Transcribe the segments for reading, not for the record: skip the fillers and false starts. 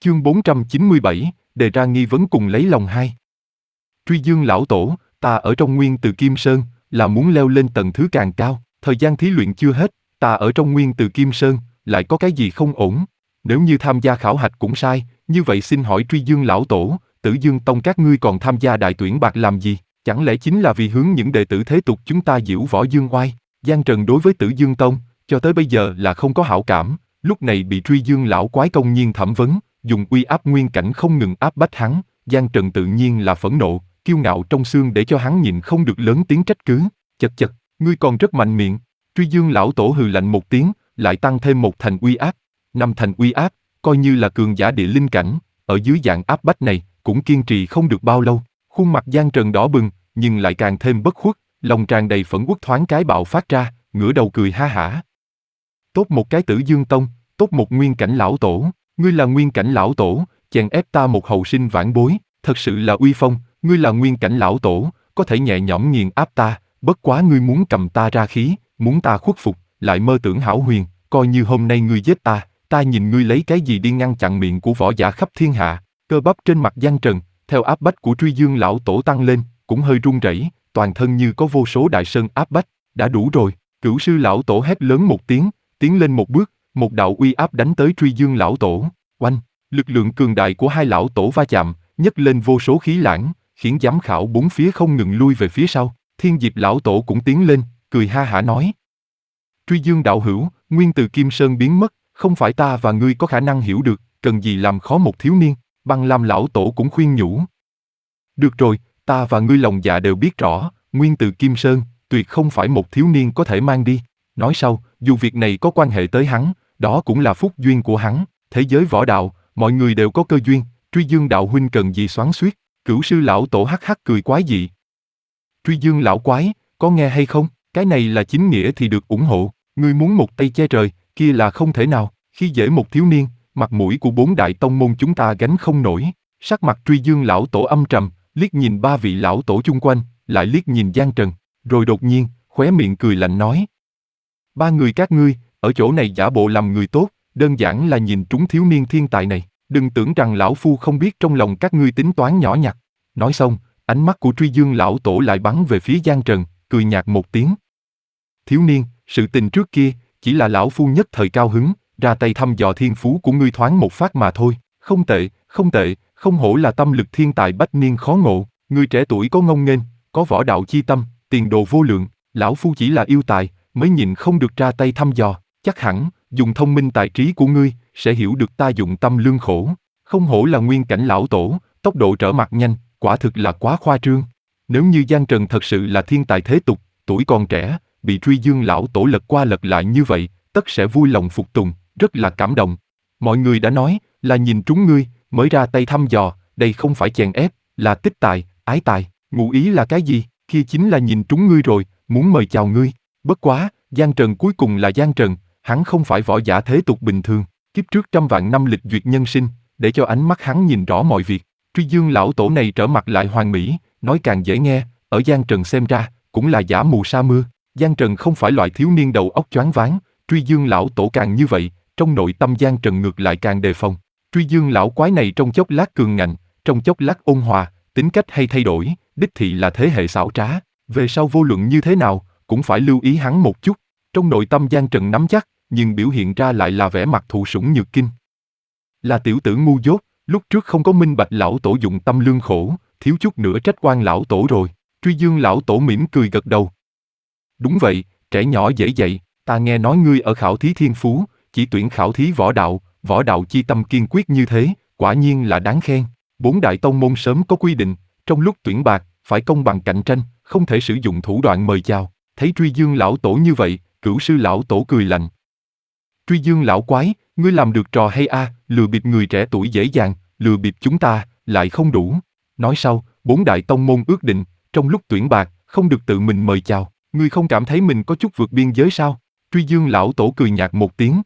Chương 497, đề ra nghi vấn cùng lấy lòng hai. Truy Dương lão tổ, ta ở trong Nguyên Từ Kim Sơn, là muốn leo lên tầng thứ càng cao, thời gian thí luyện chưa hết, ta ở trong Nguyên Từ Kim Sơn, lại có cái gì không ổn? Nếu như tham gia khảo hạch cũng sai, như vậy xin hỏi Truy Dương lão tổ, Tử Dương Tông các ngươi còn tham gia đại tuyển bạc làm gì? Chẳng lẽ chính là vì hướng những đệ tử thế tục chúng ta diễu võ dương oai? Giang Trần đối với Tử Dương Tông, cho tới bây giờ là không có hảo cảm, lúc này bị Truy Dương lão quái công nhiên thẩm vấn, dùng uy áp nguyên cảnh không ngừng áp bách hắn, Giang Trần tự nhiên là phẫn nộ, kiêu ngạo trong xương để cho hắn nhịn không được lớn tiếng trách cứ. Chật chật, ngươi còn rất mạnh miệng. Truy Dương lão tổ hừ lạnh một tiếng, lại tăng thêm một thành uy áp. 5 thành uy áp, coi như là cường giả địa linh cảnh, ở dưới dạng áp bách này, cũng kiên trì không được bao lâu. Khuôn mặt Giang Trần đỏ bừng, nhưng lại càng thêm bất khuất, lòng tràn đầy phẫn uất thoáng cái bạo phát ra, ngửa đầu cười ha hả. Tốt một cái Tử Dương Tông, tốt một nguyên cảnh lão tổ, ngươi là nguyên cảnh lão tổ, chèn ép ta một hậu sinh vãn bối, thật sự là uy phong, ngươi là nguyên cảnh lão tổ, có thể nhẹ nhõm nghiền áp ta, bất quá ngươi muốn cầm ta ra khí, muốn ta khuất phục, lại mơ tưởng hão huyền, coi như hôm nay ngươi giết ta, ta nhìn ngươi lấy cái gì đi ngăn chặn miệng của võ giả khắp thiên hạ. Cơ bắp trên mặt Giang Trần, theo áp bách của Truy Dương lão tổ tăng lên, cũng hơi run rẩy, toàn thân như có vô số đại sơn áp bách, đã đủ rồi. Cửu sư lão tổ hét lớn một tiếng, tiến lên một bước, một đạo uy áp đánh tới Truy Dương lão tổ. Oanh, lực lượng cường đại của hai lão tổ va chạm, nhấc lên vô số khí lãng, khiến giám khảo bốn phía không ngừng lui về phía sau. Thiên Diệp lão tổ cũng tiến lên, cười ha hả nói: Truy Dương đạo hữu, Nguyên Từ Kim Sơn biến mất, không phải ta và ngươi có khả năng hiểu được, cần gì làm khó một thiếu niên. Băng Lam lão tổ cũng khuyên nhủ: Được rồi, ta và ngươi lòng dạ đều biết rõ, Nguyên Từ Kim Sơn, tuyệt không phải một thiếu niên có thể mang đi. Nói sau, dù việc này có quan hệ tới hắn, đó cũng là phúc duyên của hắn. Thế giới võ đạo, mọi người đều có cơ duyên, Truy Dương đạo huynh cần gì xoắn xuýt. Cửu sư lão tổ hắc hắc cười quái dị: Truy Dương lão quái, có nghe hay không? Cái này là chính nghĩa thì được ủng hộ, ngươi muốn một tay che trời, kia là không thể nào. Khi dễ một thiếu niên, mặt mũi của 4 đại tông môn chúng ta gánh không nổi. Sắc mặt Truy Dương lão tổ âm trầm, liếc nhìn 3 vị lão tổ chung quanh, lại liếc nhìn Giang Trần, rồi đột nhiên, khóe miệng cười lạnh nói: 3 người các ngươi, ở chỗ này giả bộ làm người tốt, đơn giản là nhìn trúng thiếu niên thiên tài này, đừng tưởng rằng lão phu không biết trong lòng các ngươi tính toán nhỏ nhặt. Nói xong, ánh mắt của Truy Dương lão tổ lại bắn về phía Giang Trần, cười nhạt một tiếng: Thiếu niên, sự tình trước kia, chỉ là lão phu nhất thời cao hứng, ra tay thăm dò thiên phú của ngươi thoáng một phát mà thôi. Không tệ, không tệ, không hổ là tâm lực thiên tài bách niên khó ngộ, ngươi trẻ tuổi có ngông nghênh, có võ đạo chi tâm, tiền đồ vô lượng, lão phu chỉ là yêu tài, mới nhịn không được ra tay thăm dò, chắc hẳn, dùng thông minh tài trí của ngươi, sẽ hiểu được ta dụng tâm lương khổ. Không hổ là nguyên cảnh lão tổ, tốc độ trở mặt nhanh, quả thực là quá khoa trương. Nếu như Giang Trần thật sự là thiên tài thế tục, tuổi còn trẻ, bị Truy Dương lão tổ lật qua lật lại như vậy, tất sẽ vui lòng phục tùng, rất là cảm động. Mọi người đã nói, là nhìn trúng ngươi, mới ra tay thăm dò, đây không phải chèn ép, là tích tài, ái tài, ngụ ý là cái gì? Kia chính là nhìn trúng ngươi rồi, muốn mời chào ngươi. Bất quá, Giang Trần cuối cùng là Giang Trần, hắn không phải võ giả thế tục bình thường, kiếp trước trăm vạn năm lịch duyệt nhân sinh, để cho ánh mắt hắn nhìn rõ mọi việc. Truy Dương lão tổ này trở mặt lại hoàn mỹ, nói càng dễ nghe, ở Giang Trần xem ra, cũng là giả mù sa mưa. Giang Trần không phải loại thiếu niên đầu óc choáng váng, Truy Dương lão tổ càng như vậy, trong nội tâm Giang Trần ngược lại càng đề phòng. Truy Dương lão quái này trong chốc lát cường ngạnh, trong chốc lát ôn hòa, tính cách hay thay đổi, đích thị là thế hệ xảo trá, về sau vô luận như thế nào, cũng phải lưu ý hắn một chút. Trong nội tâm Giang Trần nắm chắc, nhưng biểu hiện ra lại là vẻ mặt thụ sủng nhược kinh. Là tiểu tử ngu dốt, lúc trước không có minh bạch lão tổ dụng tâm lương khổ, thiếu chút nữa trách oan lão tổ rồi. Truy Dương lão tổ mỉm cười gật đầu: Đúng vậy, trẻ nhỏ dễ dạy, ta nghe nói ngươi ở khảo thí thiên phú, chỉ tuyển khảo thí võ đạo chi tâm kiên quyết như thế, quả nhiên là đáng khen. 4 đại tông môn sớm có quy định, trong lúc tuyển bạc, phải công bằng cạnh tranh, không thể sử dụng thủ đoạn mời chào. Thấy Truy Dương lão tổ như vậy, Cửu sư lão tổ cười lạnh: Truy Dương lão quái, ngươi làm được trò hay a, lừa bịp người trẻ tuổi dễ dàng, lừa bịp chúng ta, lại không đủ. Nói sau, 4 đại tông môn ước định, trong lúc tuyển bạc, không được tự mình mời chào, ngươi không cảm thấy mình có chút vượt biên giới sao? Truy Dương lão tổ cười nhạt một tiếng: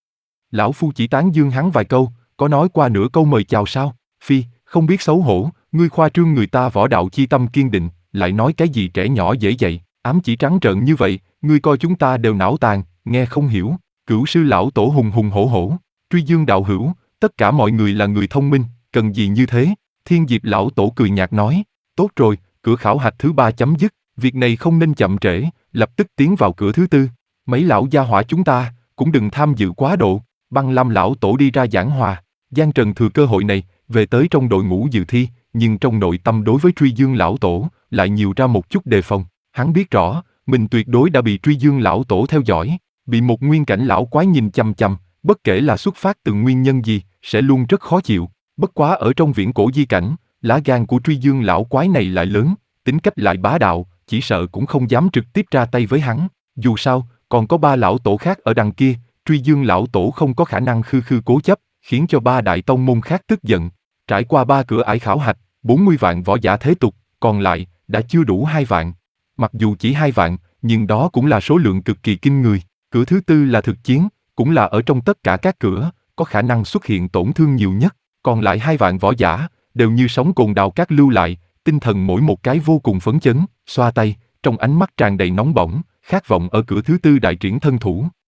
Lão phu chỉ tán dương hắn vài câu, có nói qua nửa câu mời chào sao? Phi, không biết xấu hổ, ngươi khoa trương người ta võ đạo chi tâm kiên định, lại nói cái gì trẻ nhỏ dễ dạy, ám chỉ trắng trợn như vậy, ngươi coi chúng ta đều não tàn, nghe không hiểu. Cửu sư lão tổ hùng hùng hổ hổ: Truy Dương đạo hữu, tất cả mọi người là người thông minh, cần gì như thế? Thiên Diệp lão tổ cười nhạt nói, tốt rồi, cửa khảo hạch thứ 3 chấm dứt, việc này không nên chậm trễ, lập tức tiến vào cửa thứ 4. Mấy lão gia hỏa chúng ta, cũng đừng tham dự quá độ. Băng Lam lão tổ đi ra giảng hòa, Giang Trần thừa cơ hội này, về tới trong đội ngũ dự thi, nhưng trong nội tâm đối với Truy Dương lão tổ, lại nhiều ra một chút đề phòng. Hắn biết rõ, mình tuyệt đối đã bị Truy Dương lão tổ theo dõi, bị một nguyên cảnh lão quái nhìn chằm chằm, bất kể là xuất phát từ nguyên nhân gì, sẽ luôn rất khó chịu. Bất quá ở trong viễn cổ di cảnh, lá gan của Truy Dương lão quái này lại lớn, tính cách lại bá đạo, chỉ sợ cũng không dám trực tiếp ra tay với hắn. Dù sao, còn có 3 lão tổ khác ở đằng kia, Truy Dương lão tổ không có khả năng khư khư cố chấp, khiến cho 3 đại tông môn khác tức giận. Trải qua 3 cửa ải khảo hạch, 40 vạn võ giả thế tục, còn lại, đã chưa đủ 2 vạn. Mặc dù chỉ 2 vạn, nhưng đó cũng là số lượng cực kỳ kinh người. Cửa thứ 4 là thực chiến, cũng là ở trong tất cả các cửa, có khả năng xuất hiện tổn thương nhiều nhất. Còn lại 2 vạn võ giả, đều như sóng cồn đào cát lưu lại, tinh thần mỗi một cái vô cùng phấn chấn, xoa tay, trong ánh mắt tràn đầy nóng bỏng, khát vọng ở cửa thứ 4 đại triển thân thủ.